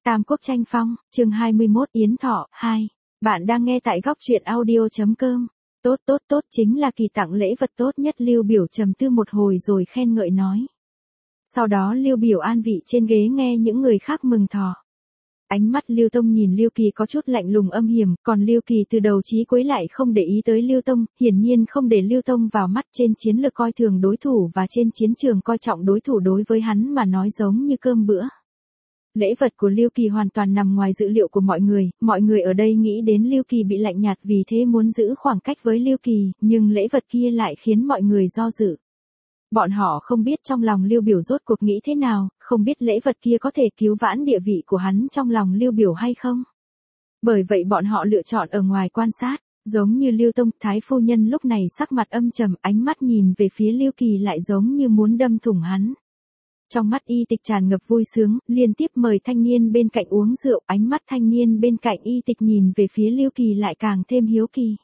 Tam Quốc tranh phong, chương 21 Yến Thọ, 2. Bạn đang nghe tại góc truyện audio.com. Tốt, chính là kỳ tặng lễ vật tốt nhất. Lưu Biểu trầm tư một hồi rồi khen ngợi nói. Sau đó Lưu Biểu an vị trên ghế nghe những người khác mừng thọ. Ánh mắt Lưu Tông nhìn Lưu Kỳ có chút lạnh lùng âm hiểm, còn Lưu Kỳ từ đầu chí cuối lại không để ý tới Lưu Tông, hiển nhiên không để Lưu Tông vào mắt. Trên chiến lược coi thường đối thủ và trên chiến trường coi trọng đối thủ, đối với hắn mà nói giống như cơm bữa. Lễ vật của Lưu Kỳ hoàn toàn nằm ngoài dự liệu của mọi người ở đây nghĩ đến Lưu Kỳ bị lạnh nhạt vì thế muốn giữ khoảng cách với Lưu Kỳ, nhưng lễ vật kia lại khiến mọi người do dự. Bọn họ không biết trong lòng Lưu Biểu rốt cuộc nghĩ thế nào, không biết lễ vật kia có thể cứu vãn địa vị của hắn trong lòng Lưu Biểu hay không. Bởi vậy bọn họ lựa chọn ở ngoài quan sát, giống như Lưu Tông, Thái phu nhân lúc này sắc mặt âm trầm, ánh mắt nhìn về phía Lưu Kỳ lại giống như muốn đâm thủng hắn. Trong mắt Y Tịch tràn ngập vui sướng, liên tiếp mời thanh niên bên cạnh uống rượu, ánh mắt thanh niên bên cạnh Y Tịch nhìn về phía Lưu Kỳ lại càng thêm hiếu kỳ.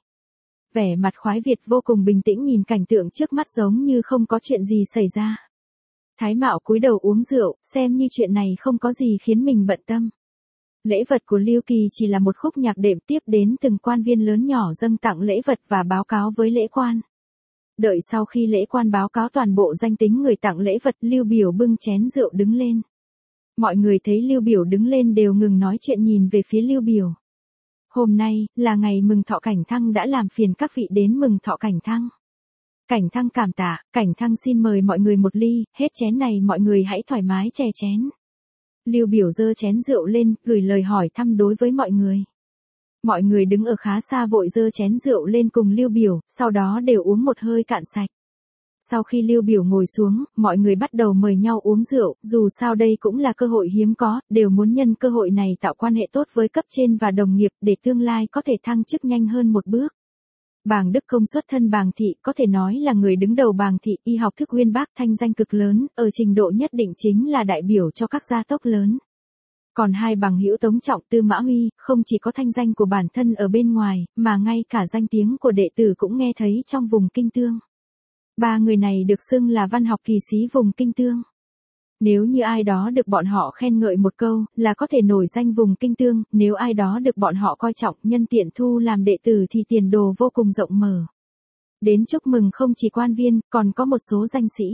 Vẻ mặt khoái Việt vô cùng bình tĩnh nhìn cảnh tượng trước mắt giống như không có chuyện gì xảy ra. Thái Mạo cúi đầu uống rượu, xem như chuyện này không có gì khiến mình bận tâm. Lễ vật của Lưu Kỳ chỉ là một khúc nhạc đệm, tiếp đến từng quan viên lớn nhỏ dâng tặng lễ vật và báo cáo với lễ quan. Đợi sau khi lễ quan báo cáo toàn bộ danh tính người tặng lễ vật, Lưu Biểu bưng chén rượu đứng lên. Mọi người thấy Lưu Biểu đứng lên đều ngừng nói chuyện nhìn về phía Lưu Biểu. Hôm nay, là ngày mừng thọ Cảnh Thăng, đã làm phiền các vị đến mừng thọ Cảnh Thăng. Cảnh Thăng cảm tạ, Cảnh Thăng xin mời mọi người một ly, hết chén này mọi người hãy thoải mái chè chén. Lưu Biểu giơ chén rượu lên, gửi lời hỏi thăm đối với mọi người. Mọi người đứng ở khá xa vội giơ chén rượu lên cùng Lưu Biểu, sau đó đều uống một hơi cạn sạch. Sau khi Lưu Biểu ngồi xuống, mọi người bắt đầu mời nhau uống rượu, dù sao đây cũng là cơ hội hiếm có, đều muốn nhân cơ hội này tạo quan hệ tốt với cấp trên và đồng nghiệp để tương lai có thể thăng chức nhanh hơn một bước. Bàng Đức Công xuất thân Bàng thị, có thể nói là người đứng đầu Bàng thị, y học thức uyên bác, thanh danh cực lớn, ở trình độ nhất định chính là đại biểu cho các gia tộc lớn. Còn hai bằng hữu Tống Trọng, Tư Mã Huy, không chỉ có thanh danh của bản thân ở bên ngoài, mà ngay cả danh tiếng của đệ tử cũng nghe thấy trong vùng Kinh Tương. Ba người này được xưng là văn học kỳ sĩ vùng Kinh Tương. Nếu như ai đó được bọn họ khen ngợi một câu, là có thể nổi danh vùng Kinh Tương, nếu ai đó được bọn họ coi trọng, nhân tiện thu làm đệ tử thì tiền đồ vô cùng rộng mở. Đến chúc mừng không chỉ quan viên, còn có một số danh sĩ.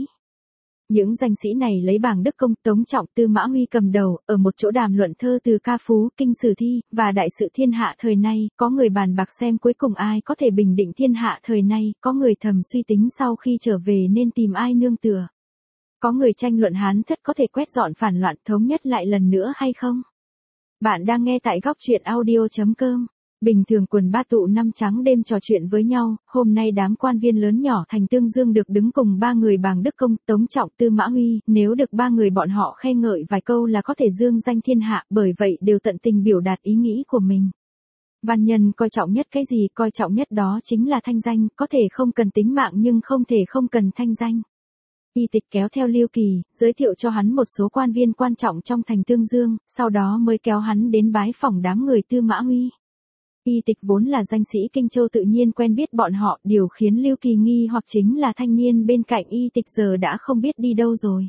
Những danh sĩ này lấy Bàng Đức Công, Tống Trọng, Tư Mã Huy cầm đầu, ở một chỗ đàm luận thơ từ ca phú, kinh sử thi, và đại sự thiên hạ thời nay, có người bàn bạc xem cuối cùng ai có thể bình định thiên hạ thời nay, có người thầm suy tính sau khi trở về nên tìm ai nương tựa. Có người tranh luận Hán Thất có thể quét dọn phản loạn thống nhất lại lần nữa hay không. Bạn đang nghe tại góc truyện audio.com. Bình thường quần ba tụ năm trắng đêm trò chuyện với nhau, hôm nay đám quan viên lớn nhỏ thành Tương Dương được đứng cùng ba người Bàng Đức Công, Tống Trọng, Tư Mã Huy, nếu được ba người bọn họ khen ngợi vài câu là có thể dương danh thiên hạ, bởi vậy đều tận tình biểu đạt ý nghĩ của mình. Văn nhân coi trọng nhất cái gì? Coi trọng nhất đó chính là thanh danh, có thể không cần tính mạng nhưng không thể không cần thanh danh. Y Tịch kéo theo Lưu Kỳ, giới thiệu cho hắn một số quan viên quan trọng trong thành Tương Dương, sau đó mới kéo hắn đến bái phỏng đám người Tư Mã Huy. Y Tịch vốn là danh sĩ Kinh Châu tự nhiên quen biết bọn họ, điều khiến Lưu Kỳ nghi hoặc chính là thanh niên bên cạnh Y Tịch giờ đã không biết đi đâu rồi.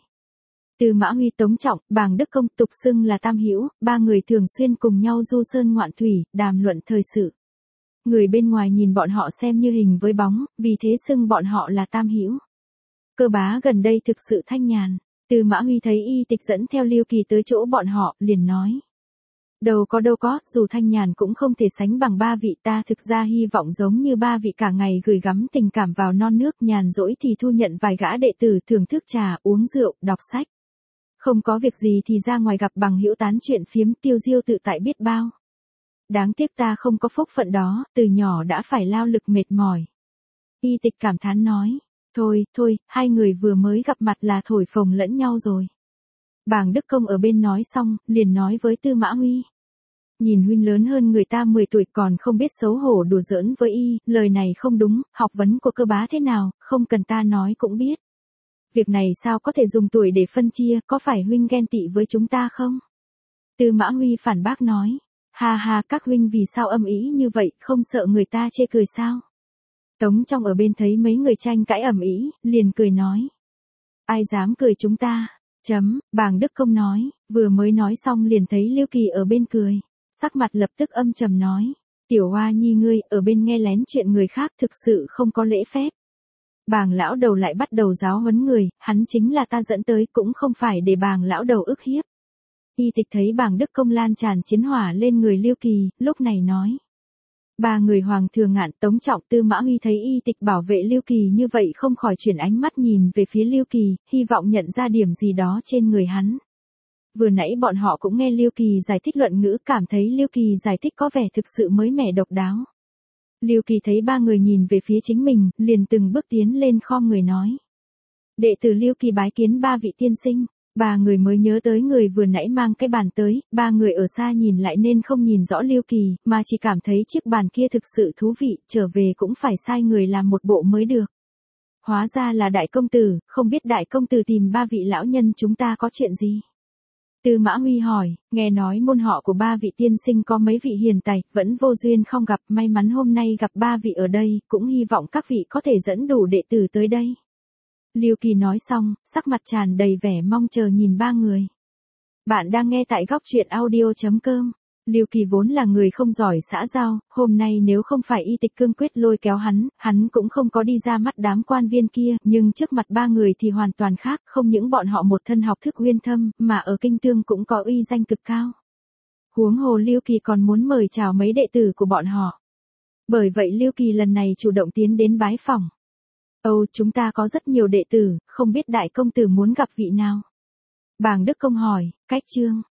Tư Mã Huy, Tống Trọng, Bàng Đức Công tục xưng là tam hữu, ba người thường xuyên cùng nhau du sơn ngoạn thủy, đàm luận thời sự. Người bên ngoài nhìn bọn họ xem như hình với bóng, vì thế xưng bọn họ là tam hữu. Cơ bá gần đây thực sự thanh nhàn. Tư Mã Huy thấy Y Tịch dẫn theo Lưu Kỳ tới chỗ bọn họ, liền nói. Đâu có, dù thanh nhàn cũng không thể sánh bằng ba vị, ta thực ra hy vọng giống như ba vị cả ngày gửi gắm tình cảm vào non nước, nhàn rỗi thì thu nhận vài gã đệ tử thưởng thức trà, uống rượu, đọc sách. Không có việc gì thì ra ngoài gặp bằng hữu tán chuyện phiếm, tiêu diêu tự tại biết bao. Đáng tiếc ta không có phúc phận đó, từ nhỏ đã phải lao lực mệt mỏi. Y Tịch cảm thán nói. Thôi, hai người vừa mới gặp mặt là thổi phồng lẫn nhau rồi. Bàng Đức Công ở bên nói xong, liền nói với Tư Mã Huy. Nhìn huynh lớn hơn người ta 10 tuổi còn không biết xấu hổ đùa giỡn với y, lời này không đúng, học vấn của cơ bá thế nào, không cần ta nói cũng biết. Việc này sao có thể dùng tuổi để phân chia, có phải huynh ghen tị với chúng ta không? Tư Mã Huy phản bác nói. Ha, các huynh vì sao âm ý như vậy, không sợ người ta chê cười sao? Tống Trọng ở bên thấy mấy người tranh cãi ầm ĩ, liền cười nói. Ai dám cười chúng ta? Bàng Đức Công nói, vừa mới nói xong liền thấy Lưu Kỳ ở bên cười. Sắc mặt lập tức âm trầm nói, tiểu Hoa Nhi ngươi ở bên nghe lén chuyện người khác thực sự không có lễ phép. Bàng lão đầu lại bắt đầu giáo huấn người, hắn chính là ta dẫn tới cũng không phải để bàng lão đầu ức hiếp. Y Tịch thấy Bàng Đức Công lan tràn chiến hỏa lên người Lưu Kỳ, lúc này nói. Ba người Hoàng Thừa Ngạn, Tống Trọng, Tư Mã Huy thấy Y Tịch bảo vệ Lưu Kỳ như vậy không khỏi chuyển ánh mắt nhìn về phía Lưu Kỳ, hy vọng nhận ra điểm gì đó trên người hắn. Vừa nãy bọn họ cũng nghe Lưu Kỳ giải thích luận ngữ, cảm thấy Lưu Kỳ giải thích có vẻ thực sự mới mẻ độc đáo. Lưu Kỳ thấy ba người nhìn về phía chính mình, liền từng bước tiến lên khom người nói. Đệ tử Lưu Kỳ bái kiến ba vị tiên sinh. Ba người mới nhớ tới người vừa nãy mang cái bàn tới, ba người ở xa nhìn lại nên không nhìn rõ Lưu Kỳ, mà chỉ cảm thấy chiếc bàn kia thực sự thú vị, trở về cũng phải sai người làm một bộ mới được. Hóa ra là đại công tử, không biết đại công tử tìm ba vị lão nhân chúng ta có chuyện gì? Tư Mã Huy hỏi, nghe nói môn họ của ba vị tiên sinh có mấy vị hiền tài, vẫn vô duyên không gặp, may mắn hôm nay gặp ba vị ở đây, cũng hy vọng các vị có thể dẫn đủ đệ tử tới đây. Lưu Kỳ nói xong, sắc mặt tràn đầy vẻ mong chờ nhìn ba người. Bạn đang nghe tại góc truyện audio.com. Lưu Kỳ vốn là người không giỏi xã giao, hôm nay nếu không phải Y Tịch cương quyết lôi kéo hắn cũng không có đi ra mắt đám quan viên kia, nhưng trước mặt ba người thì hoàn toàn khác, không những bọn họ một thân học thức uyên thâm, mà ở kinh tương cũng có uy danh cực cao. Huống hồ Lưu Kỳ còn muốn mời chào mấy đệ tử của bọn họ. Bởi vậy Lưu Kỳ lần này chủ động tiến đến bái phỏng. Chúng ta có rất nhiều đệ tử, không biết đại công tử muốn gặp vị nào? Bàng Đức Công hỏi, cách chương.